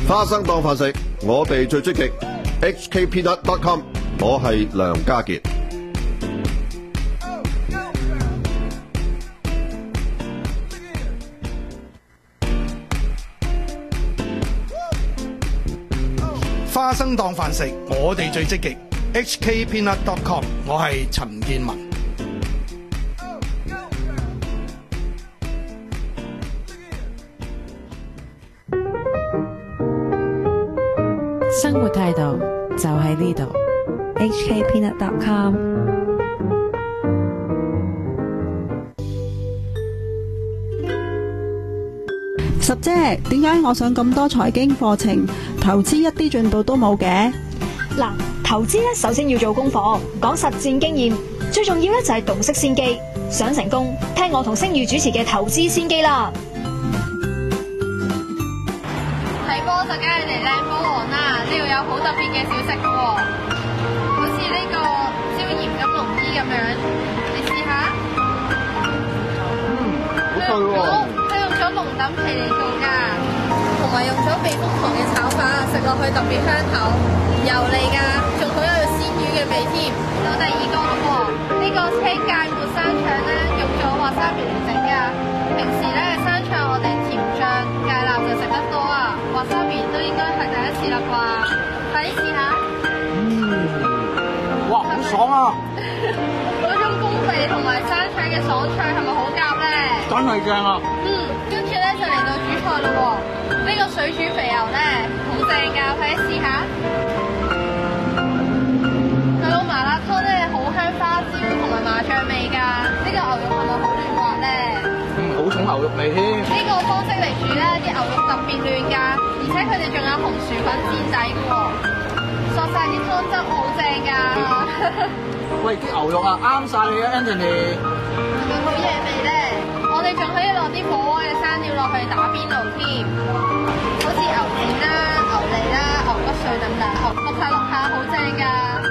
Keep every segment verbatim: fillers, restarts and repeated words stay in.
花生當飯食，我哋最積極。H K Peanut dot com， 我係梁家傑。 花生當飯食，我哋最積極。H K Peanut dot com， 我係陳建文。 生活態度就喺呢度。 H K Peanut dot com。十姐，點解我上咁多財經課程，投資一啲進步都冇嘅？ 嗱，投資咧首先要做功課，講實戰經驗，最重要咧就係洞悉先機。想成功，聽我同星宇主持嘅投資先機啦。 睇波就梗係嚟靚波王啦！呢度有好特別嘅小食嘅喎，好似呢個椒鹽金龍衣咁樣，你試下。 嗯，好脆喎！ 佢用咗龍躉皮嚟做㗎，同埋用咗避風塘嘅炒法，食落去特別香口，油膩㗎，仲好有鮮魚嘅味添。到第二個咯喎，呢個青芥末生腸咧，用咗滑沙皮嚟整㗎。平時咧生腸我哋甜醬芥辣就食得多啊，滑沙皮都應該係第一次啦啩，快啲試下。 嗯，哇，好爽啊！ 嗰種風味同埋生腸嘅爽脆係咪好夾咧？ 真係正啊！ 嗯，跟住咧就嚟到主菜咯喎，呢個水煮肥牛咧好正㗎，快啲試下。佢個麻辣湯咧好香花椒同埋麻醬味㗎，呢個牛肉係咪好嫩滑咧？ 嗯，好重牛肉味添。 呢個方式嚟煮咧，啲牛肉特別嫩㗎，而且佢哋仲有紅薯粉墊底嘅喎，索晒啲湯汁好正㗎。 喂，啲牛肉啊啱晒你啊 Anthony。 係咪好嘢味咧？我哋仲可以落啲火鍋嘅生料落去打邊爐添，好似牛腱啦、牛脷啦、牛骨碎等等，落下落下好正㗎。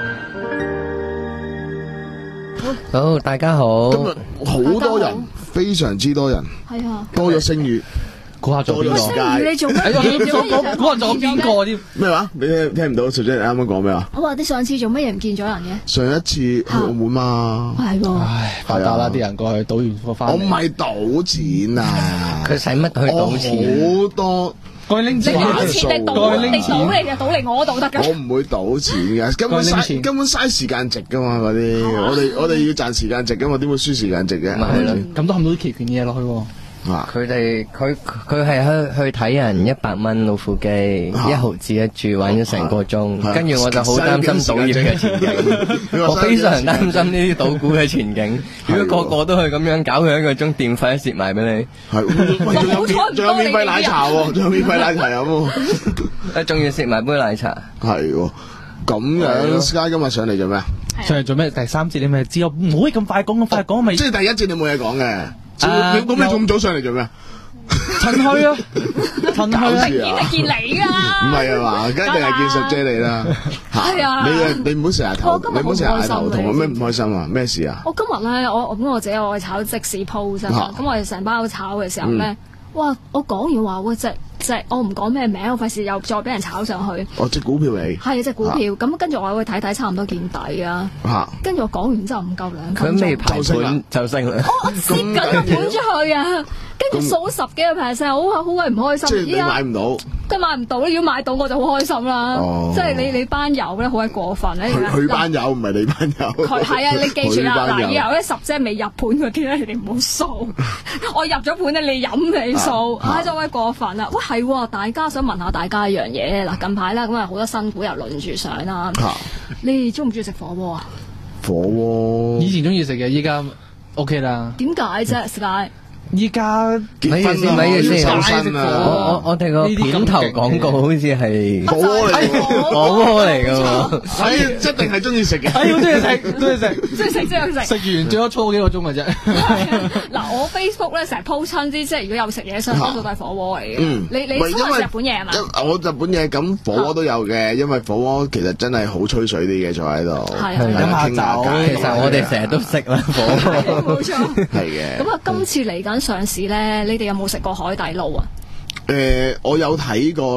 好，大家好。 今日好多人，非常之多人， 係啊， 多咗星宇， 估下做邊個？ 星宇你做乜？ 哎呀，估下做邊個添？ 咩話？你聽聽唔到？小姐你啱啱講咩啊？ 我話你上次做乜嘢唔見咗人嘅？ 上一次去澳門嘛， 係喎。 唉，發達啦！啲人過去賭完貨翻嚟。 我唔係賭錢啊！ 佢使乜去賭錢？ 好多。 過去拎錢， 你攞錢定賭？你賭嚟嘅，賭嚟我度得㗎。 我唔會賭錢嘅，根本嘥根本嘥時間值噶嘛嗰啲。我哋我哋要賺時間值噶嘛，點會輸時間值嘅？ 咪係咯，咁都冚到啲期權嘢落去喎。佢哋佢佢係去去睇人一百蚊老虎機，一毫子一注玩咗成個鐘，跟住我就好擔心賭業嘅前景，我非常擔心呢啲賭股嘅前景。如果個個都係咁樣搞佢一個鐘，電費都蝕埋俾你。 係，仲有仲有免費奶茶喎，仲有免費奶茶飲喎， 誒，仲要食埋杯奶茶。 係喎，咁樣 Sky 今日上嚟做咩啊？ 上嚟做咩？第三節你咪知我唔可以咁快講，咁快講咪。 即係第一節你冇嘢講嘅。咁你咁早上嚟做咩？ 趁墟啊！趁墟啊！ 明顯係見你㗎。 唔係啊嘛，梗係定係見十姐你啦。 係啊。 你你唔好成日頭，你唔好成日嗌頭痛，有咩唔開心啊？咩事啊？ 我今日咧，我我咁我自己我係炒即時 post 啊，咁我哋成班喺度炒嘅時候咧，哇！我講完話喂隻隻，我唔講咩名，我費事又再俾人炒上去。 哦，隻股票嚟。 係啊，隻股票。咁跟住我會睇睇，差唔多見底啊。嚇！跟住我講完之後唔夠兩分鐘。 佢未排盤就升啦。 我蝕緊個盤出去啊！跟住數十幾個 percent，好好鬼唔開心。 即係你買唔到。佢買唔到，如果買到我就好開心啦。即係你你班友咧好鬼過分咧。 佢班友唔係你班友。 佢係啊，你記住啦，嗱，以後咧十隻未入盤嗰啲咧，你哋唔好掃。我入咗盤咧，你飲你掃，唉，真係好鬼過分啊！喂，係，大家想問下大家一樣嘢嗱，近排咧咁啊好多新股又輪住上啦。你中唔中意食火鍋啊？ 火鍋以前中意食嘅，依家 OK 啦。 點解啫 Sky？ 依家咪住先，咪住先。我我我哋個片頭廣告好似係火鍋嚟， 火鍋嚟噶嘛？ 係一定係中意食嘅， 係好中意食，中意食， 中意食，中意食。 食完最多搓幾個鐘嘅啫。 嗱，我 Facebook 咧成日 po 親啲，即係如果有食嘢，相多數都係火鍋嚟嘅。嗯，你你中意食日本嘢係嘛？ 我日本嘢咁火鍋都有嘅，因為火鍋其實真係好吹水啲嘅，坐喺度。 係係飲下酒，其實我哋成日都食啦火鍋。 冇錯。 係嘅。 咁啊，今次嚟緊上市咧，你哋有冇食過海底撈啊？ 誒，我有睇過咯。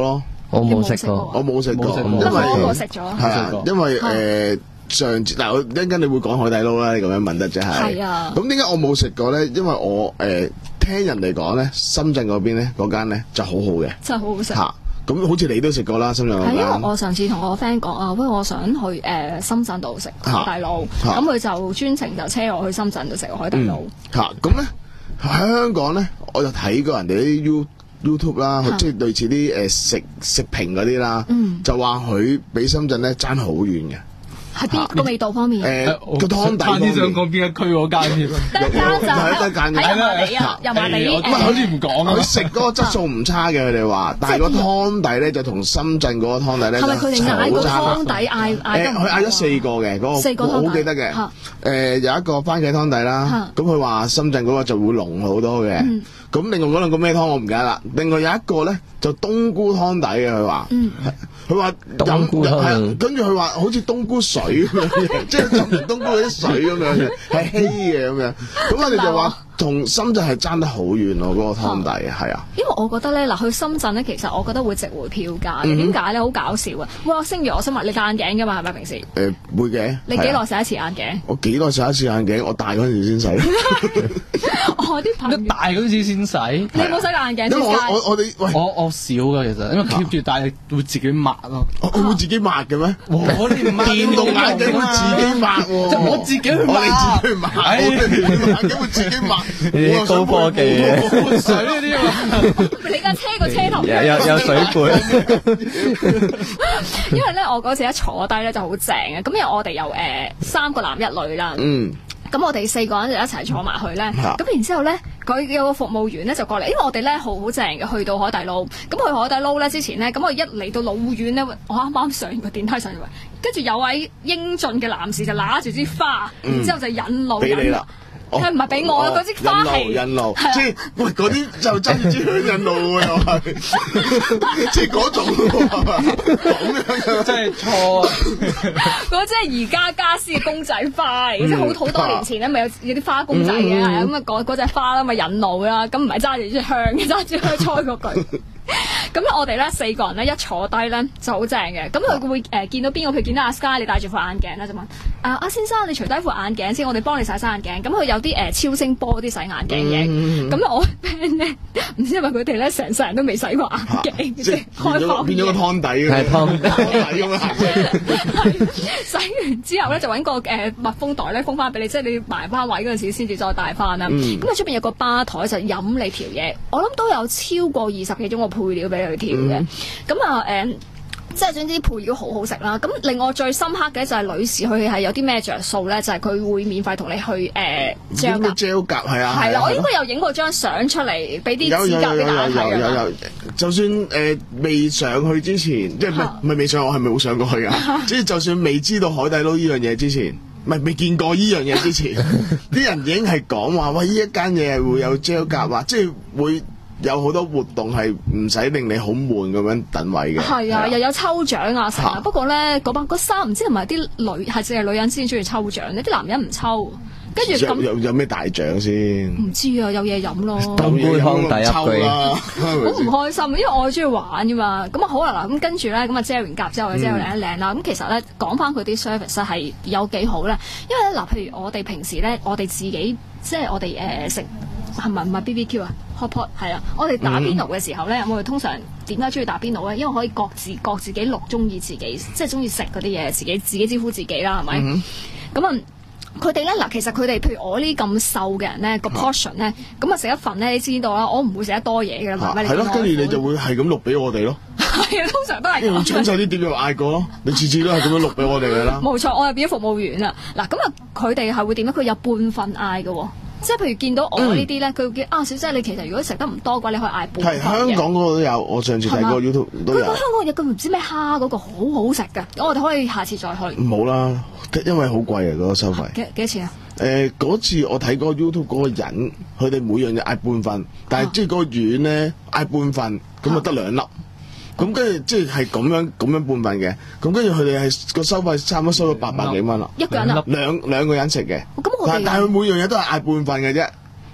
我冇食過， 我冇食過， 因為我食咗， 係啊，因為誒上次嗱，我一陣間你會講海底撈啦，你咁樣問得啫係。 係啊。 咁點解我冇食過咧？因為我誒聽人哋講咧，深圳嗰邊咧嗰間咧就好好嘅， 真係好好食。 嚇！咁好似你都食過啦，深圳嗰間。 係因為我上次同我個 friend 講啊，喂，我想去誒、呃、深圳度食海底撈，咁佢就專程就車我去深圳度食海底撈。 嚇、嗯！咁咧喺香港咧，我就睇過人哋啲 You YouTube 啦，即係類似啲誒食食評嗰啲啦，嗯、就話佢比深圳咧爭好遠嘅。 喺邊個味道方面？ 誒個湯底， 差啲想講邊一區嗰間添。 得間就係得間嘅， 喺油麻地啊，油麻地誒。 唔係好似唔講啊！佢食嗰個質素唔差嘅，佢哋話，但係個湯底咧就同深圳嗰個湯底咧就好差。係咪佢哋嗌個湯底嗌嗌得？誒，佢嗌咗四個嘅嗰個，我好記得嘅。誒有一個番茄湯底啦，咁佢話深圳嗰個就會濃好多嘅。咁另外嗰兩個咩湯我唔記得啦。另外有一個咧就冬菇湯底嘅，佢話。佢話冬菇湯， 跟住佢話好似冬菇水咁樣嘅，即係浸完冬菇嗰啲水咁樣嘅，係稀嘅咁樣。咁我哋就話同深圳係爭得好遠咯，嗰個湯底係啊。 因為我覺得咧，嗱去深圳咧，其實我覺得會值回票價嘅。點解咧？好搞笑啊！哇，星如，我想問你戴眼鏡㗎嘛？係咪平時？ 誒會嘅。 你幾耐洗一次眼鏡？ 我幾耐洗一次眼鏡？我大嗰陣時先洗。 我啲朋友大嗰陣時先洗。 你冇洗過眼鏡？ 因為我我我哋我我少㗎其實，因為 keep 住戴會自己抹咯。 我會自己抹嘅咩？ 我哋抹電動眼鏡會自己抹喎。 就我自己去抹。 我哋自己去抹。我哋電動眼鏡會自己抹。 呢啲高科技嘅。 水呢啲啊！ 你架車個車頭有有有水杯。 因為咧，我嗰次一坐低咧就好正嘅，咁因為我哋有誒三個男一女啦。 嗯。 咁我哋四個人就一齊坐埋去咧，咁然之後咧，佢有個服務員咧就過嚟，因為我哋咧好好正嘅，去到海底撈，咁去海底撈咧之前咧，咁我一嚟到老遠咧，我啱啱上完個電梯上嚟，跟住有位英俊嘅男士就拿住支花，然之後就引路俾你啦。 佢唔係俾我，嗰支花係引路，即係喂嗰啲就真係支香引路喎，又係，即係嗰種咁樣真係錯啊！ 嗰即係而家家私嘅公仔花嚟，即係好好多年前咧，咪有有啲花公仔嘅，係啊，咁啊嗰嗰隻花啦，咪引路啦，咁唔係揸住支香嘅，揸住去吹嗰句。咁我哋咧四個人咧一坐低咧就好正嘅，咁佢會誒見到邊個？譬如見到阿 Sky 你戴住副眼鏡咧，就問啊阿先生你除低副眼鏡先，我哋幫你洗洗眼鏡。咁佢有啲誒超聲波啲洗眼鏡嘅，咁我 friend 咧唔知係咪佢哋咧成世人都未洗過眼鏡，即係開放變咗個湯底嘅， 係湯底咁樣。 洗完之後咧就揾個誒密封袋咧封翻俾你，即係你埋翻位嗰陣時先至再戴翻啦。咁啊出邊有個吧台就飲你條嘢，我諗都有超過二十幾種個配料俾你去調嘅。咁啊誒，即係總之配料好好食啦。咁另外最深刻嘅就係女士佢係有啲咩着數咧，就係佢會免費同你去誒 gel 甲。 gel 甲係啊， 係啦，我應該有影過張相出嚟，俾啲指甲俾大家睇啊。 有有有，就算誒未上去之前，即係唔係唔係未上，我係咪好上過去啊？即係就算未知道海底撈呢樣嘢之前。唔係未見過呢樣嘢之前，啲人已經係講話，喂！呢一間嘢係會有 gel 甲啊，即係會有好多活動係唔使令你好悶咁樣等位嘅。 係啊，又有抽獎啊成啊。不過咧，嗰班嗰三唔知係咪啲女係淨係女人先中意抽獎咧？啲男人唔抽。跟住咁有有咩大獎先？ 唔知啊，有嘢飲咯。 冬菇湯第一句啦， 好唔開心，因為我中意玩噶嘛。咁啊好啦嗱，咁跟住咧，咁啊遮完甲之後，遮完靚一靚啦。咁其實咧講翻佢啲 service 係有幾好咧，因為咧嗱，譬如我哋平時咧，我哋自己即係我哋誒食係咪唔係 B B Q 啊 hot pot 係啊，我哋打邊爐嘅時候咧，我哋通常點解中意打邊爐咧？因為可以各自各自己錄中意自己，即係中意食嗰啲嘢，自己自己招呼自己啦，係咪？咁啊。佢哋咧嗱，其實佢哋譬如我呢咁瘦嘅人咧，個 portion 咧，咁啊食一份咧，你知道啦，我唔會食得多嘢嘅啦， 係咯，跟住你就會係咁錄俾我哋咯。 係啊，通常都係咁。 搶手啲碟又嗌過咯，你次次都係咁樣錄俾我哋嘅啦。 冇錯，我係變咗服務員啊！嗱，咁啊，佢哋係會點咧？佢有半份嗌嘅喎，即係譬如見到我呢啲咧，佢會叫啊小姐，你其實如果食得唔多嘅話，你可以嗌半份嘅。係香港嗰個都有，我上次睇過 YouTube 都有。 佢個香港有個唔知咩蝦嗰個好好食嘅，我哋可以下次再去。 冇啦，因為好貴啊嗰個收費。 幾幾多錢啊？ 誒嗰、呃、次我睇嗰個 YouTube 嗰個人，佢哋每樣嘢嗌半份，但係即係嗰個丸咧嗌半份，咁啊得兩粒，咁跟住即係係咁樣咁樣半份嘅，咁跟住佢哋係個收費差唔多收到八百幾蚊啦， 一個人啊， 兩兩個人食嘅， 咁我哋但係佢每樣嘢都係嗌半份嘅啫。 我哋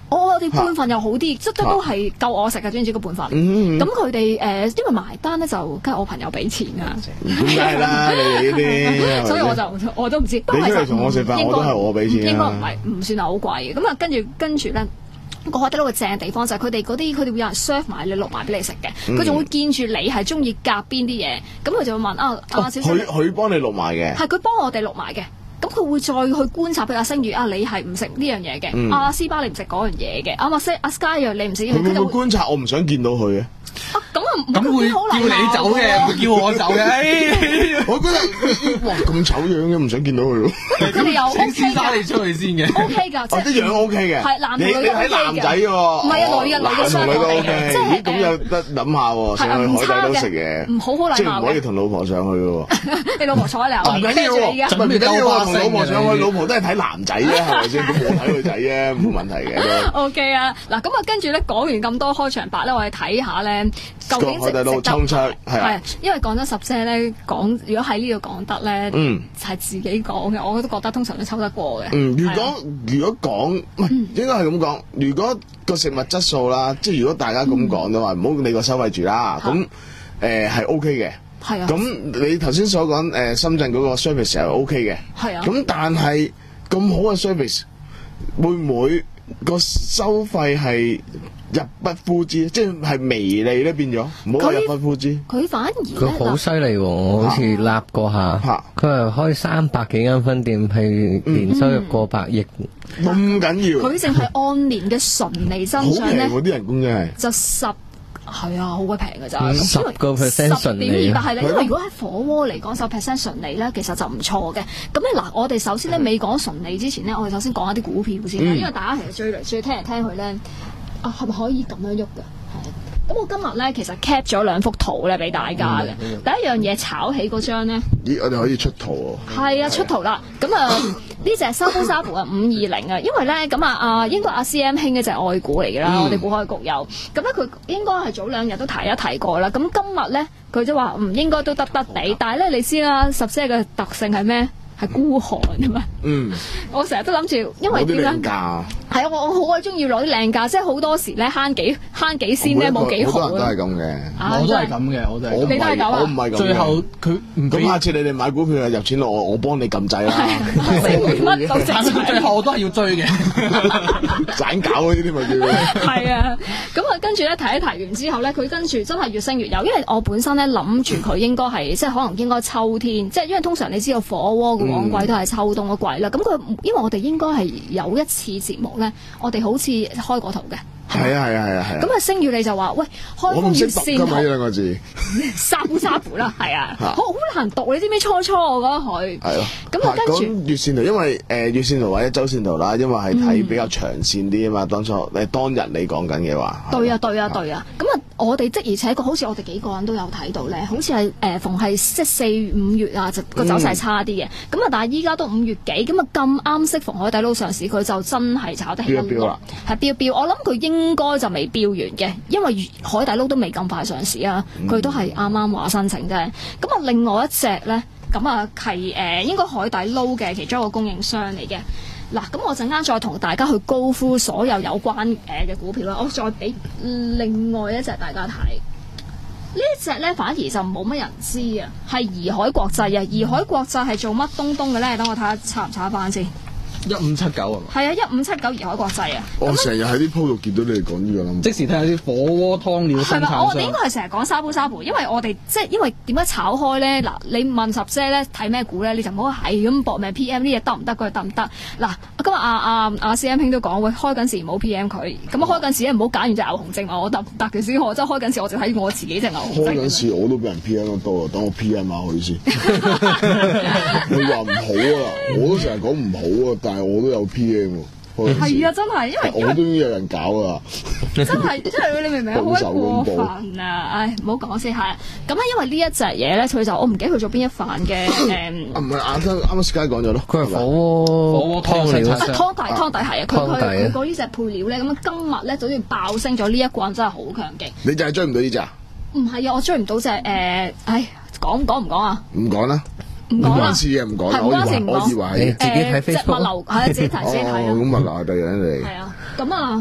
哋半份又好啲，即都都係夠我食嘅，總之個半份。咁佢哋誒，因為埋單咧就梗係我朋友俾錢啊。 梗係啦，你哋呢啲， 所以我就我都唔知。 你出嚟同我食飯，我都係我俾錢。 應該唔係唔算係好貴嘅。咁啊，跟住跟住咧。個海底撈嘅正地方就係佢哋嗰啲，佢哋會有人 serve 埋你錄埋俾你食嘅，佢仲會見住你係中意夾邊啲嘢，咁佢就會問啊啊小姐， 佢佢幫你錄埋嘅， 係佢幫我哋錄埋嘅，咁佢會再去觀察，譬如阿星宇啊，你係唔食呢樣嘢嘅，阿斯巴你唔食嗰樣嘢嘅，阿麥西阿 Sky 又你唔食， 佢會唔會觀察？我唔想見到佢嘅。 啊，咁啊， 咁會叫你走嘅，唔會叫我走嘅。 我覺得哇咁醜樣嘅，唔想見到佢咯。 佢哋又 O K 㗎， 你出去先嘅。 O K 㗎，即係啲樣 O K 嘅。 係男同女都 O K 嘅。 你睇男仔喎。 唔係啊，女嘅女嘅相對嘅。即係咁有得諗下喎，上去海底撈食嘢。 唔好好禮貌嘅。 即係唔可以同老婆上去嘅喎。 你老婆坐喺你後面， 唔緊要喎，唔緊要喎，同老婆上去，老婆都係睇男仔啫，係咪先？咁我睇女仔啫，冇問題嘅。 O K 啊，嗱咁啊，跟住咧講完咁多開場白咧，我哋睇下咧，究竟海底撈衝出係啊， 因為講真十姐咧講，如果喺呢度講得咧，嗯，係自己講嘅，我都覺得通常都抽得過嘅。 嗯，如果如果講唔係應該係咁講，如果個食物質素啦，即係如果大家咁講嘅話，唔好理個收費住啦，咁誒係 O K 嘅。係啊。咁你頭先所講誒深圳嗰個 service 係 O K 嘅。係啊。咁但係咁好嘅 service 會唔會個收費係入不敷支，即係微利咧變咗，唔好話入不敷支。 佢反而佢好犀利喎，我好似立過下，佢係開三百幾間分店，係年收入過百億， 咁緊要。 佢淨係按年嘅純利增長咧， 好平喎啲人工真係。 就十係啊，好鬼平㗎咋， 十個 percent 純利。 但係咧，因為如果喺火鍋嚟講，十 percent 純利咧，其實就唔錯嘅。咁咧嗱，我哋首先咧未講純利之前咧，我哋首先講一啲股票先啦，因為大家其實最嚟最聽嚟聽去咧。啊，係咪可以咁樣喐㗎？係。咁我今日咧其實 cap 咗兩幅圖咧俾大家嘅。嗯、第一樣嘢炒起嗰張咧， 咦？我哋可以出圖喎。 係啊，出圖啦。咁啊，呢隻沙煲沙盤啊，五二零啊，因為咧咁啊啊，應該阿 C M 興嘅就係外股嚟㗎啦，嗯、我哋股海局有。咁咧佢應該係早兩日都提一提過啦。咁今日咧佢就話唔應該都得得地，但係咧你知啦，十姐嘅特性係咩？係孤寒啊嘛，嗯，我成日都諗住，因為點解？係啊，我我好鬼中意攞啲靚價，即係好多時咧慳幾慳幾先咧冇幾好。 好多人都係咁嘅， 我都係咁嘅，我都係。 你都係咁啊？ 我唔係咁。最後佢咁下次你哋買股票入錢落我，我幫你撳掣啦。 乜都賺，最後我都係要追嘅。 盞搞嗰啲咪叫。 係啊，咁啊跟住咧提一提完之後咧，佢跟住真係越升越有，因為我本身咧諗住佢應該係即係可能應該秋天，即係因為通常你知道火鍋旺季都係秋冬嘅季啦，咁佢因為我哋應該係有一次節目咧，我哋好似開過圖嘅。 係啊係啊係啊係啊！ 咁啊，星宇你就話喂，開封月線圖， 呢兩個字， 沙布沙布啦，係啊，好好難讀，你知唔知？初初我覺得佢係咯。 咁啊，跟住月線圖，因為誒月線圖或者周線圖啦，因為係睇比較長線啲啊嘛。當初誒當日你講緊嘅話， 對啊對啊對啊！咁啊，我哋即而且確好似我哋幾個人都有睇到咧，好似係誒逢係即係四五月啊，就個走勢差啲嘅。咁啊，但係依家都五月幾，咁啊咁啱適逢海底撈上市，佢就真係炒得起一落，係飆飆。我諗佢應該就未標完嘅，因為海底撈都未咁快上市啊，佢都係啱啱話申請啫。咁啊，另外一隻咧，咁啊係誒應該海底撈嘅其中一個供應商嚟嘅。嗱，咁我陣間再同大家去高呼所有有關誒嘅股票啦。我再俾另外一隻大家睇，呢一隻咧反而就冇乜人知啊，係怡海國際啊。怡海國際係做乜東東嘅咧？等我睇下查唔查翻先。 一五七九啊嘛， 係啊，一五七九怡海國際啊。 我成日喺啲鋪度見到你哋講呢個啦， 即時睇下啲火鍋湯料生產商。 我哋應該係成日講沙煲沙煲，因為我哋即係因為點解炒開咧？嗱，你問十姐咧睇咩股咧，你就唔好係咁搏命 P M 呢嘢得唔得？佢得唔得？嗱，今日阿阿阿 C M 兄都講，喂，開緊時唔好 P M 佢，咁啊開緊時咧唔好揀完隻牛熊證我得唔得嘅先？我真係開緊時我就睇我自己隻牛熊證。 開緊時我都俾人 P M 得多啊，等我 P M 下佢先。你話唔好啊，我都成日講唔好啊，但係我都有 P。 係啊，真係，因為我都已經有人搞啊！ 真係，真係你明唔明？好過分啊！唉，唔好講先係。咁咧，因為呢一隻嘢咧，佢就我唔記得佢做邊一範嘅誒。 唔係啱啱啱啱 Sky 講咗咯， 佢係火鍋火鍋湯料。 湯底湯底係啊，佢佢佢嗰呢隻配料咧，咁啊今日咧就好似爆升咗呢一棍，真係好強勁。 你就係追唔到呢隻？ 唔係啊，我追唔到隻誒，唉，講講唔講啊？ 唔講啦。唔關事嘅，唔講。 係唔關事唔講。 我以為自己睇 Facebook， 物流係啊，自己睇自己睇啊。 咁物流係第二樣嚟。 係啊，咁啊，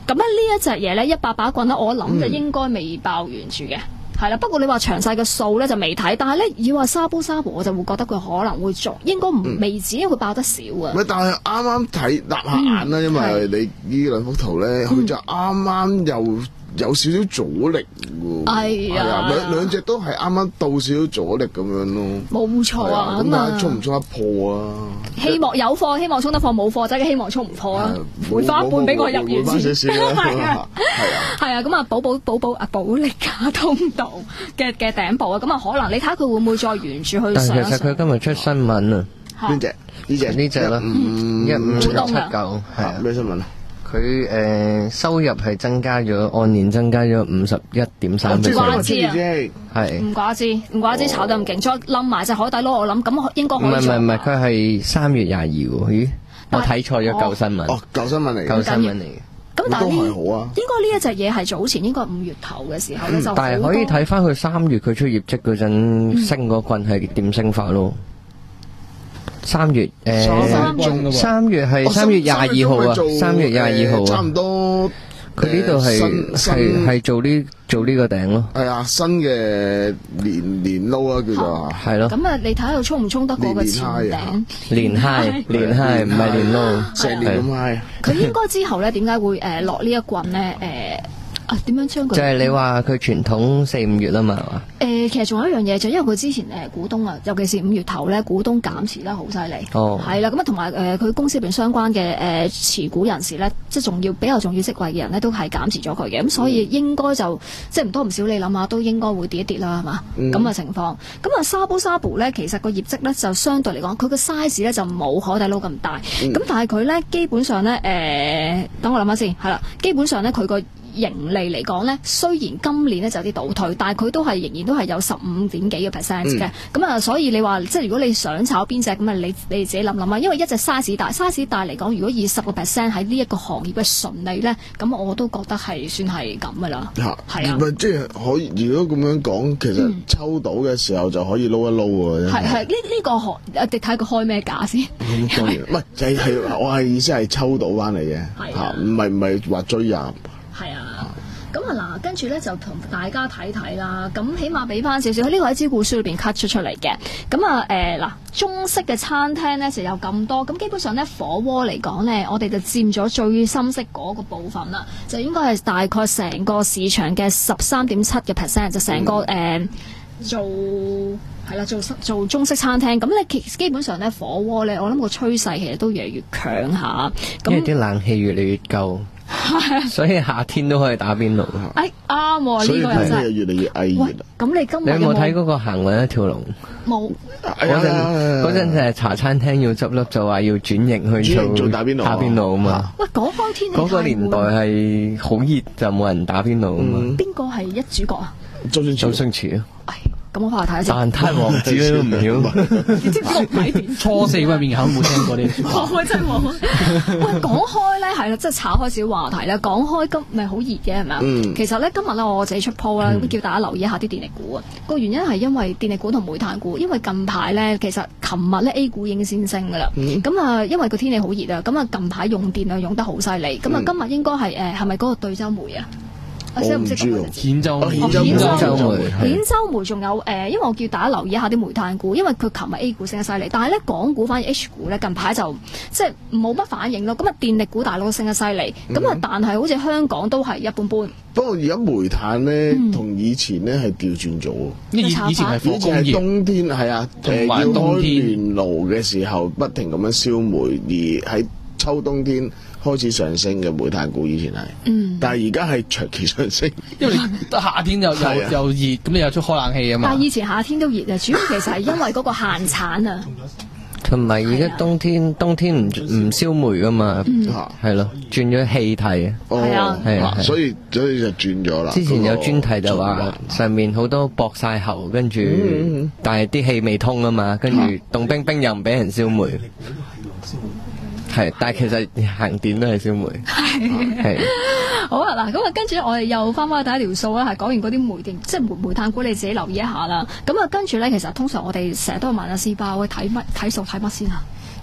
咁咧呢一隻嘢咧，一百把棍咧，我諗就應該未爆完住嘅。係啦，不過你話詳細嘅數咧就未睇，但係咧以話沙煲沙煲，我就會覺得佢可能會做，應該唔未止，因為佢爆得少啊。 唔係，但係啱啱睇擸下眼啦，因為你呢兩幅圖咧，佢就啱啱又有少少阻力喎。係啊，兩兩隻都係啱啱到少少阻力咁樣咯。冇錯啊，咁啊，衝唔衝得破啊？希望有貨，希望衝得破；冇貨仔嘅希望衝唔破啊！回翻一半俾我入完先。係啊，係啊，咁啊，寶寶寶寶啊，保力加通道嘅嘅頂部啊，咁啊，可能你睇下佢會唔會再沿住去上？ 但其實佢今日出新聞啊， 邊隻？呢隻呢隻啦，一五七九係咩新聞啊？ 佢誒、呃、收入係增加咗，按年增加咗五十一點三 percent。 唔怪之啊， 係唔怪之，唔怪之炒得咁勁，再冧埋隻海底撈，我諗咁應該可以。唔係唔係唔係， 佢係三月廿二喎。咦，我睇錯咗舊新聞。 哦，舊新聞嚟嘅， 舊新聞嚟嘅。 咁但係呢， 好啊、 應該呢一隻嘢係早前應該五月頭嘅時候咧、嗯、就。 但係可以睇翻佢三月佢出業績嗰陣升嗰棍係點升法咯。三月誒，三月係三月廿二號啊，三月廿二號啊， 差唔多。 佢呢度係係係做呢做呢個頂咯。 係啊，新嘅年年撈啊，叫做係咯。 咁啊，你睇下佢衝唔衝得過個前頂？ 連 high 連 high 唔係連撈， 成年咁 high。 佢應該之後咧，點解會誒落呢一棍咧？誒。啊，點樣將佢？ 就係你話佢傳統四五月啦嘛，係嘛？ 誒，其實仲有一樣嘢，就因為佢之前誒股東啊，尤其是五月頭咧，股東減持得好犀利。哦，係啦，咁啊，同埋誒佢公司入邊相關嘅誒持股人士咧，即係重要比較重要職位嘅人咧，都係減持咗佢嘅。咁所以應該就即係唔多唔少，你諗下都應該會跌一跌啦，係嘛？咁嘅情況。咁啊，沙煲沙煲咧，其實個業績咧就相對嚟講，佢個 size 咧就冇海底撈咁大。咁但係佢咧基本上咧誒，等我諗下先，係啦，基本上咧佢個盈利嚟講咧，雖然今年咧就有啲倒退，但係佢都係仍然都係有十五點幾個 percent 嘅。咁啊、嗯，所以你話即係如果你想炒邊隻咁啊，你你自己諗諗啊。因為一隻 size 大 size 大嚟講，如果以十個 percent 喺呢一個行業嘅純利咧，咁我都覺得係算係咁噶啦。係啊， 唔係即係可以。如果咁樣講，其實抽到嘅時候就可以撈一撈喎。 係係呢呢個行，我哋睇佢開咩價先。 當然唔係，就係、係、我係意思係抽到翻嚟嘅嚇，唔係唔係話追入。 係啊，咁啊嗱，跟住咧就同大家睇睇啦。咁起碼俾翻少少，呢個喺招股書裏邊 cut 出出嚟嘅。咁啊誒嗱，中式嘅餐廳咧就有咁多，咁基本上咧火鍋嚟講咧，我哋就佔咗最深色嗰個部分啦，就應該係大概成個市場嘅十三點七嘅 percent，就成個誒、嗯呃、做係啦，做做中式餐廳。咁咧其基本上咧火鍋咧，我諗個趨勢其實都越嚟越強下。 因為啲冷氣越嚟越夠。所以夏天都可以打邊爐。 哎啱喎，呢個又真係越嚟越翳熱啦。 咁你今日你有冇睇嗰個行運一條龍？ 冇。 嗰陣嗰陣就係茶餐廳要執笠，就話要轉型去做做打邊爐。打邊爐啊嘛。 喂，講開天氣嗰個年代係好熱，就冇人打邊爐啊嘛。 邊個係一主角啊？ 周星周星馳啊。 咁我翻嚟睇下先。 蛋撻王子都唔曉。 你知六米片初四嗰面口冇聽過呢啲。 我真冇。喂，講開咧係啦，即係炒開少話題啦。講開今咪好熱嘅係咪啊？嗯、其實咧今日咧我自己出 po 啦，叫大家留意一下啲電力股啊。個原因係因為電力股同煤炭股，因為近排咧其實琴日咧 A 股已經先升噶啦。咁啊、嗯，因為個天氣好熱啊，咁啊近排用電啊用得好犀利。咁啊、嗯、今日應該係誒係咪嗰個對州煤啊？我唔知咁嘅兗州兗州煤，兗州煤仲有誒、呃，因為我叫大家留意一下啲煤炭股，因為佢琴日 A 股升得犀利，但係咧港股反而 H 股咧近排就即係冇乜反應咯。咁啊電力股大佬升得犀利，咁啊、嗯、但係好似香港都係一般般。不過而家煤炭咧同、嗯、以前咧係調轉咗， 以以前係火工業， 冬天係啊，誒要開暖爐嘅時候不停咁樣燒煤，而喺秋冬天開始上升嘅煤炭股以前係，嗯、但係而家係長期上升， 因為夏天又又又熱，咁你又出開冷氣啊嘛。 但係以前夏天都熱啊，主要其實係因為嗰個限產啊。 同埋而家冬天冬天唔唔燒煤噶嘛，係咯，轉咗氣體啊。 係啊， 係啊， 所以所以就轉咗啦。 之前有專題就話上面好多駁晒喉，跟住但係啲氣未通啊嘛，跟住凍冰冰又唔俾人燒煤。係，但係其實行電都係燒煤。係。 好啊，嗱，咁啊，跟住我哋又翻返去睇一條數啦，係講完嗰啲煤電，即係煤煤炭股，你自己留意一下啦。咁啊，跟住咧，其實通常我哋成日都會問阿師包，會睇乜睇數睇乜先啊？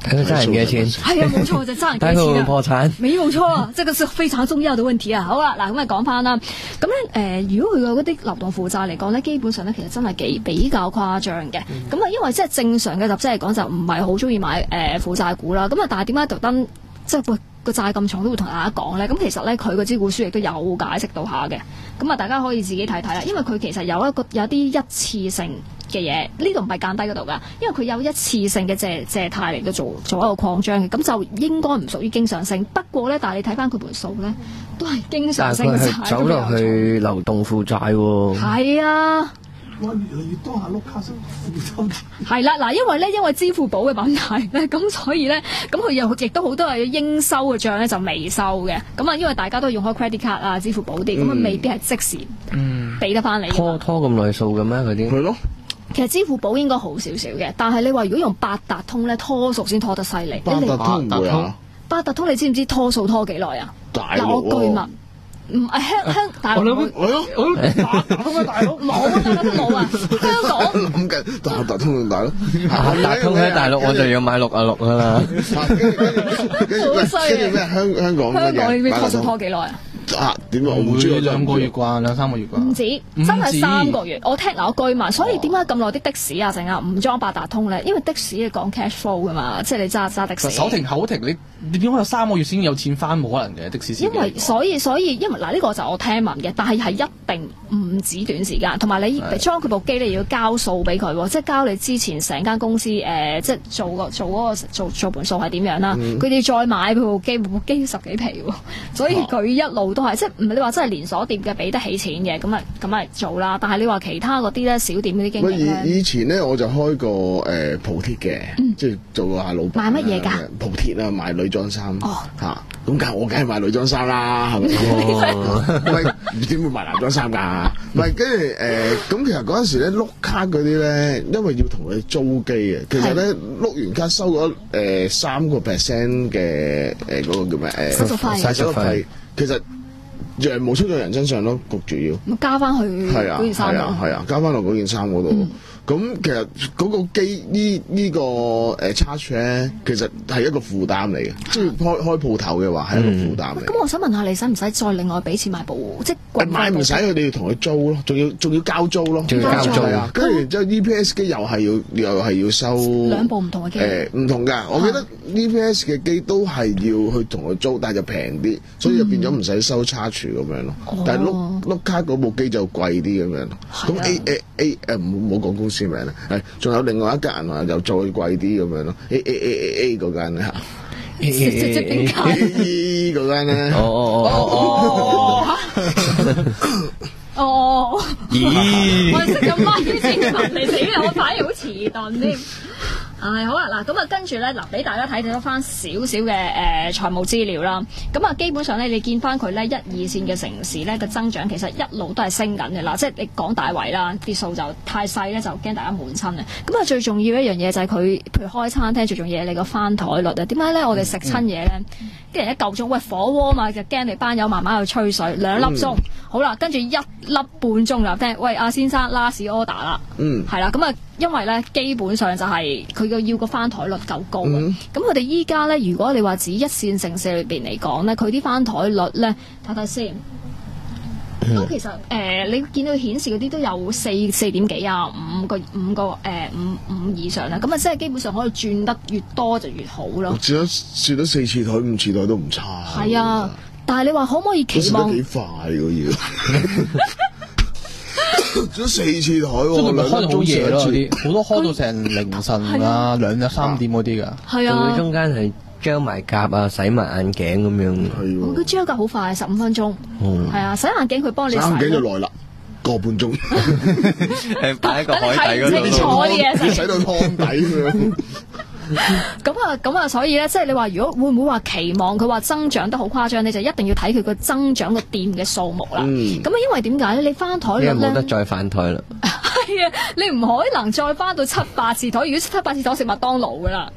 睇佢爭人幾多錢？ 係啊，冇錯就爭人幾多錢啊！ 睇佢會唔會破產？ 沒有錯啊，這個是非常重要的問題啊！好啦，嗱咁啊講翻啦，咁咧誒，如果佢嘅嗰啲流動負債嚟講咧，基本上咧其實真係幾比較誇張嘅。咁啊，因為即係正常嘅集資嚟講就唔係好中意買誒負債股啦。咁啊，但係點解特登即係喂個債咁重都會同大家講咧？咁其實咧佢個招股書亦都有解釋到下嘅。咁啊，大家可以自己睇睇啦，因為佢其實有一個有啲一次性嘅嘢，呢度唔係間低嗰度噶，因為佢有一次性嘅借借貸嚟到做做一個擴張嘅，咁就應該唔屬於經常性。不過咧，但係你睇翻佢盤數咧，都係經常性嘅債。 走落去流動負債喎。 係啊。 哇！越嚟越多下碌卡數負債。 係啦，嗱，因為咧，因為支付寶嘅問題咧，咁所以咧，咁佢又亦都好多係應收嘅帳咧就未收嘅。咁啊，因為大家都用開 credit card 啊、支付寶啲，咁啊、嗯、未必係即時俾得翻你。 拖拖咁耐數嘅咩？嗰啲係咯。 其實支付寶應該好少少嘅，但係你話如果用八達通咧，拖數先拖得犀利。 八達通唔會啊？ 八達通你知唔知拖數拖幾耐啊？ 大陸喎。 嗱，我據聞。唔係香香大陸， 我諗我八達通嘅大陸冇啊，八達通冇啊，香港諗緊八達通咁大咯， 八達通喺大陸我就要買六啊六噶啦， 好衰啊！ 咩香香港香港呢邊拖數拖幾耐啊？ 啊，點解我唔知兩個月啩，兩三個月啩？ 唔止，真係三個月。我聽嗱我據聞，所以點解咁耐啲的士啊成日唔裝八達通咧？因為的士係講 cash flow 噶嘛，即係你揸揸的士。 手停口停，你你點解有三個月先有錢翻？冇可能嘅的士司機。 因為所以所以因為嗱呢個就我聽聞嘅，但係係一定唔止短時間，同埋你裝佢部機你要交數俾佢，即係交你之前成間公司誒即係做個做嗰個做做盤數係點樣啦？佢哋再買佢部機，部機十幾皮喎，所以佢一路都係即係唔係你話真係連鎖店嘅俾得起錢嘅，咁啊咁啊做啦。但係你話其他嗰啲咧小店嗰啲經營咧， 以以前咧我就開過誒鋪貼嘅，即係做過下老闆。 賣乜嘢㗎？ 鋪貼啊，賣女裝衫嚇。咁梗係我梗係賣女裝衫啦，係咪？喂，點會賣男裝衫㗎？唔係，跟住誒，咁其實嗰陣時咧碌卡嗰啲咧，因為要同佢租機嘅，其實咧碌完卡收咗誒三個 percent 嘅誒嗰個叫咩誒手續費， 手續費，其實羊毛出在人身上咯，焗住要加翻去嗰件衫度， 係啊係啊，加翻落嗰件衫嗰度。咁其實嗰個機呢呢個誒 charge 咧，其實係一個負擔嚟嘅，即係開開鋪頭嘅話係一個負擔嚟。 咁我想問下你，使唔使再另外俾錢買部？即係買唔使，佢哋要同佢租咯，仲要仲要交租咯， 仲要交租啊！跟住然之後 E P S 機又係要又係要收兩部唔同嘅機。 誒唔同㗎，我記得 E P S 嘅機都係要去同佢租，但係就平啲，所以就變咗唔使收 charge 咁樣咯。但係碌碌卡嗰部機就貴啲咁樣咯。咁 A A A 誒唔好講公司名啦，係仲有另外一間銀行又再貴啲咁樣咯。A A A A A 嗰間嚇。 即即即點解？ 嗰間咧， 哦哦哦哦， 咦！ 我識咗乜之前問你死啦，我反而好遲鈍添。唉，好啦，嗱咁啊，跟住咧，嗱俾大家睇睇翻少少嘅誒財務資料啦。咁啊，基本上咧，你見翻佢咧一二線嘅城市咧嘅增長，其實一路都係升緊嘅啦。即係你講大圍啦，啲數就太細咧，就驚大家滿親啊。咁啊，最重要一樣嘢就係佢，譬如開餐廳最重要係你個翻台率啊。點解咧？我哋食親嘢咧，啲人一夠鐘，喂火鍋嘛，就驚你班友慢慢去吹水，兩粒鐘，好啦，跟住一粒半鐘就聽，喂阿先生 last order 啦，嗯，係啦，咁啊。因為咧，基本上就係佢個要個翻台率夠高。咁佢哋依家咧，如果你話指一線城市裏邊嚟講咧，佢啲翻台率咧，睇睇先。咁、嗯、其實誒、呃，你見到顯示嗰啲都有四四點幾啊，五個五個誒、呃、五五以上啦。咁啊，即係基本上可以轉得越多就越好咯。轉咗轉咗四次台五次台都唔差。 係啊，但係你話可唔可以期望？ 幾快㗎要？做咗四次台喎， 即係佢咪開到好夜咯？啲好多開到成凌晨啊，兩日三點嗰啲㗎。係啊， 佢中間係將埋甲啊，洗埋眼鏡咁樣。 係喎， 佢將甲好快，十五分鐘。係啊，洗眼鏡佢幫你洗。洗眼鏡就耐啦，個半鐘。 係擺喺個海底嗰度。 錯啲嘢， 洗到湯底咁樣。 咁啊，咁啊，所以咧，即係你話如果會唔會話期望佢話增長得好誇張，你就一定要睇佢個增長個店嘅數目啦。咁啊、嗯，因為點解咧？你翻台率咧， 冇得再翻台啦。 係啊，你唔可能再翻到七八字台。如果七八字台食麥當勞噶啦。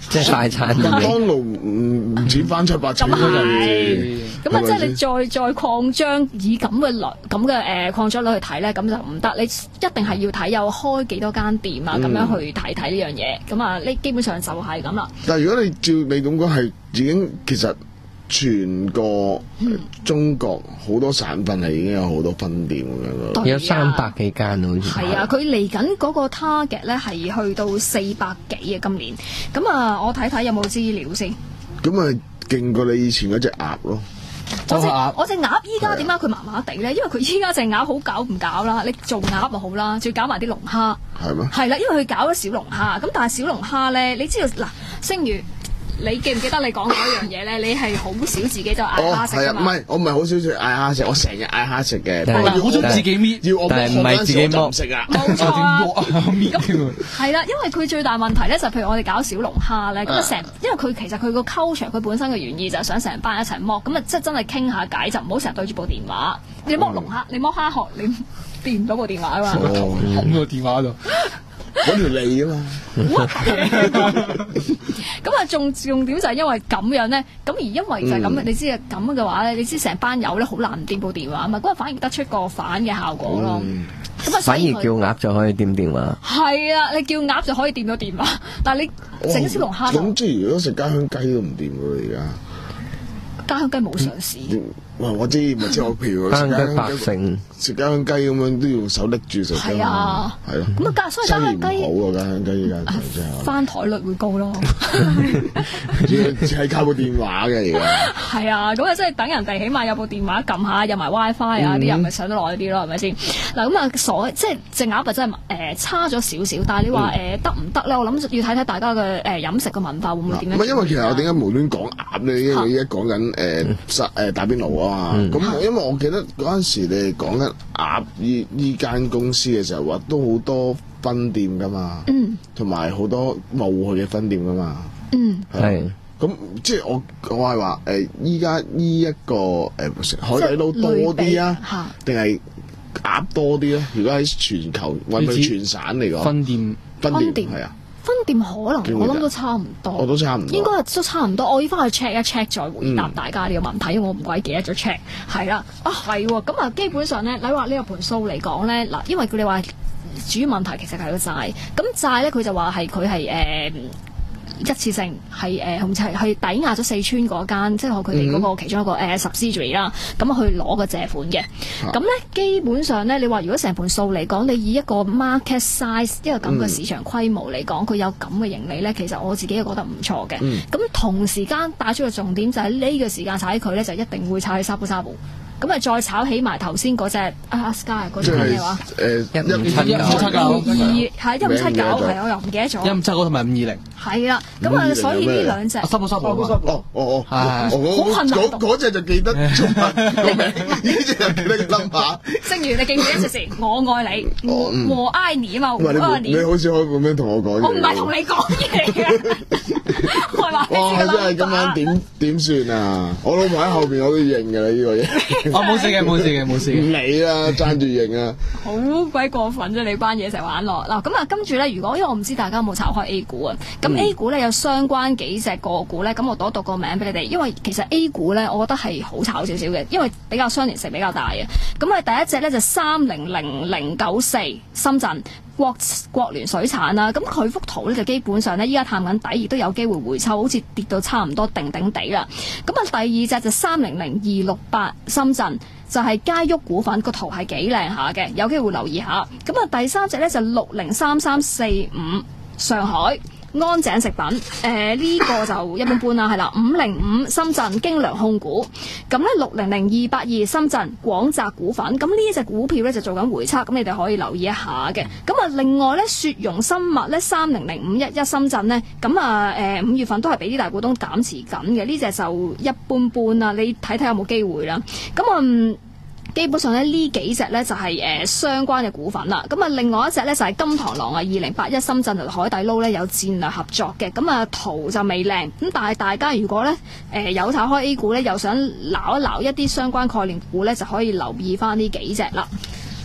即係快餐店。 麥當勞唔唔止翻七八千。咁係。咁啊，即係你再再擴張以咁嘅率咁嘅誒擴張率去睇咧，咁就唔得。你一定係要睇有開幾多間店啊，咁、嗯、樣去睇睇呢樣嘢。咁啊，呢基本上就係咁啦。 但係如果你照你咁講係已經其實。全個中國好多省份係已經有好多分店咁樣， 有三百幾間好似。 係啊，佢嚟緊嗰個 target 咧係去到四百幾嘅今年。咁啊，我睇睇有冇資料先。 咁啊，勁過你以前嗰隻鴨咯。 我隻我隻鴨依家點解佢麻麻地咧？因為佢依家隻鴨好搞唔搞啦？你做鴨就好啦，仲要搞埋啲龍蝦。係咩？係啦，因為佢搞咗小龍蝦。咁但係小龍蝦咧，你知道嗱，星如。你記唔記得你講嗰樣嘢咧？你係好少自己就嗌蝦食㗎嘛？ 唔係，我唔係好少食嗌蝦食，我成日嗌蝦食嘅。 但係好想自己搣，要我但係唔係自己剝食啊？ 冇錯啊！係啦，因為佢最大問題咧就係譬如我哋搞小龍蝦咧，咁啊成，因為佢其實佢個 culture 佢本身嘅原意就係想成班一齊剝，咁啊即係真係傾下偈，就唔好成日對住部電話。你剝龍蝦，你剝蝦殼，你掂唔到部電話啊嘛？ 冚個電話度。 嗰條脷啊嘛， 咁啊重重點就係因為咁樣咧，咁而因為就係咁，嗯、你知啊咁嘅話咧，你知成班友咧好難掂部電話啊嘛，咁啊反而得出個反嘅效果咯。咁啊、嗯、 反而叫鴨就可以掂電話。係啊，你叫鴨就可以掂到電話，但係你整小龍蝦咁即係如果食家鄉雞都唔掂喎，而家家鄉雞冇上市。 哇！我知，咪即係我譬如家鄉雞百姓食家鄉雞咁樣都要用手拎住食。 係啊， 係咯。 咁啊，所以家鄉雞好啊，家鄉雞依家真係翻台率會高咯。 只係靠部電話嘅而家。 係啊，咁啊，即係等人哋起碼有部電話撳下，有埋 WiFi 啊，啲人咪上得耐啲咯，係咪先？嗱咁啊，所即係隻鴨啊，真係誒差咗少少，但係你話誒得唔得咧？我諗要睇睇大家嘅誒飲食嘅文化會唔會點樣。 唔係，因為其實我點解無端講鴨咧？因為依家講緊誒實誒打邊爐啊嘛。咁因為我記得嗰陣時你哋講緊鴨依依間公司嘅時候，話都好多分店噶嘛，同埋好多冇去嘅分店噶嘛。嗯，係。咁即係我我係話誒，依家呢一個誒海底撈多啲啊，定係鴨多啲咧？如果喺全球或者全省嚟講， 分店分店係啊。 分店可能我諗都差唔多， 我都差唔多， 應該都差唔多。我要翻去 check 一 check 再回答大家呢個問題，嗯、因為我唔鬼記得咗 check。係啦，啊係喎，咁啊基本上咧，你話呢個盤數嚟講咧，嗱，因為佢哋話主要問題其實係個債，咁債咧佢就話係佢係誒。一次性係誒，好似係係抵押咗四川嗰間，即係佢哋嗰個其中一個誒 subsidiary 啦，咁去攞個借款嘅。咁咧、啊、基本上咧，你話如果成盤數嚟講，你以一個 market size 一個咁嘅市場規模嚟講，佢、嗯、有咁嘅盈利咧，其實我自己又覺得唔錯嘅。咁、嗯、同時間帶出個重點就係呢個時間踩佢咧，就一定會踩去沙布沙布。咁啊，再炒起埋頭先嗰隻啊 Sky 嗰隻咩話？ 誒一五七九， 一五七九， 二係一五七九，係我又唔記得咗。 一五七九同埋五二零。係啦，咁啊，所以呢兩隻。 三寶三寶。 哦哦哦，係好困難。 嗰嗰隻就記得中文個名，呢隻就記得個 number。 正如你記唔記得隻詞？我愛你，我我愛你啊嘛，我愛你。 你好似可以咁樣同我講嘢。 我唔係同你講嘢嘅。 哇！真係今晚點點算啊？我老婆喺後邊我都認㗎啦，呢個嘢。 我冇事嘅，冇事嘅，冇事嘅。 你啦，爭住認啊！ 好鬼過分啫！你班嘢成日玩落嗱，咁啊，跟住咧，如果因為我唔知大家有冇炒開 A 股啊，咁 A 股咧有相關幾隻個股咧，咁我讀一讀個名俾你哋，因為其實 A 股咧，我覺得係好炒少少嘅，因為比較相連性比較大嘅。咁啊，第一隻咧就三零零零九四深圳。國國聯水產啦，咁佢幅圖咧就基本上咧依家探緊底，亦都有機會回抽，好似跌到差唔多定定地啦。咁啊，第二隻就三零零二六八深圳，就係佳旭股份，個圖係幾靚下嘅，有機會留意下。咁啊，第三隻咧就六零三三四五上海安井食品，誒、呃、呢、這個就一般般啦，係啦，五零五深圳京良控股，咁咧六零零二八二深圳廣澤股份，咁呢一隻股票咧就做緊回測，咁你哋可以留意一下嘅。咁啊，另外咧雪容生物咧三零零五一一深圳咧，咁啊誒五月份都係俾啲大股東減持緊嘅，呢隻就一般般啦，你睇睇有冇機會啦。咁啊。嗯基本上咧呢幾隻咧就係、是、誒、呃、相關嘅股份啦，咁啊另外一隻咧就係、是、金螳螂啊，二零八一深圳同海底撈咧有戰略合作嘅，咁啊圖就未靚，咁但係大家如果咧誒、呃、有炒開 A 股咧，又想撈一撈一啲相關概念股咧，就可以留意翻呢幾隻啦。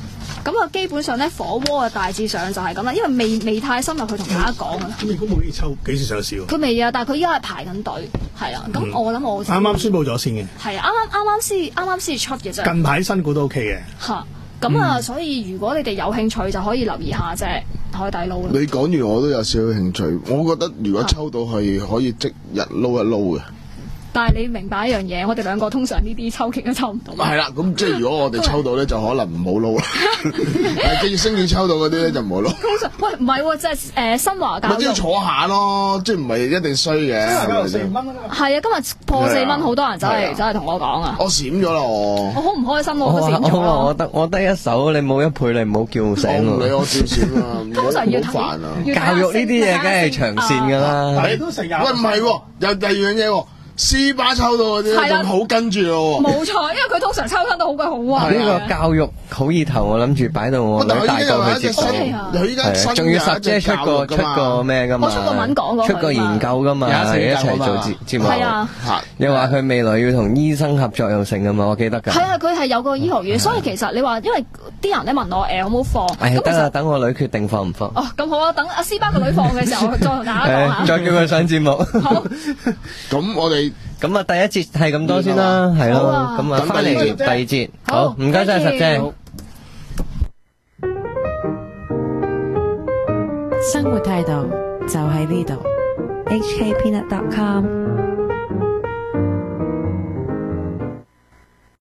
咁啊，基本上咧火鍋啊大致上就係咁啦，因為未未太深入去同大家講啊。 咁如果冇呢抽幾時上市喎？ 佢未啊，但係佢依家係排緊隊，係啦。咁、嗯、我諗我啱啱宣佈咗先嘅。係啊，啱啱啱啱先啱啱先出嘅啫。 近排新股都 OK 嘅。 嚇！咁啊，所以如果你哋有興趣，就可以留意下啫，海底撈。 你講完我都有少少興趣，我覺得如果抽到係可以即日撈一撈嘅。 但係你明白一樣嘢，我哋兩個通常呢啲抽極都抽唔到。 係啦，咁即係如果我哋抽到咧，就可能唔好撈啦。係即係星宇抽到嗰啲咧，就唔好撈。 通常喂唔係喎，即係誒新華教育。 咪即係坐下咯，即係唔係一定衰嘅。新華教育四蚊啊！ 係啊，今日破四蚊，好多人走嚟走嚟同我講啊。 我閃咗啦我。 我好唔開心喎，我閃咗。 我我得我得一手，你冇一倍，你唔好叫我醒喎。 我唔理我照閃啊！ 通常要煩啊！ 教育呢啲嘢梗係長線㗎啦。 係都成日。 喂唔係喎，有第二樣嘢喎。斯巴抽到嗰啲仲好跟住咯喎， 冇錯，因為佢通常抽親都好鬼好啊。 呢個教育好意頭，我諗住擺到我女大個去接受。 佢依家新仲要實姐出個出個咩噶嘛？ 我出個文講過， 出個研究噶嘛，一齊做節節目。 係啊， 你話佢未來要同醫生合作又成噶嘛？我記得㗎。 係啊，佢係有個醫學院，所以其實你話，因為啲人咧問我誒，好冇放？ 誒得啦，等我女決定放唔放。 哦，咁好啊，等阿斯巴個女放嘅時候，再同大家講下。 再叫佢上節目。好。 咁我哋。 咁啊，第一節係咁多先啦，係咯，咁啊，翻嚟第二節，好，唔該晒實姐。 生活態度就喺呢度。 H K Peanut dot com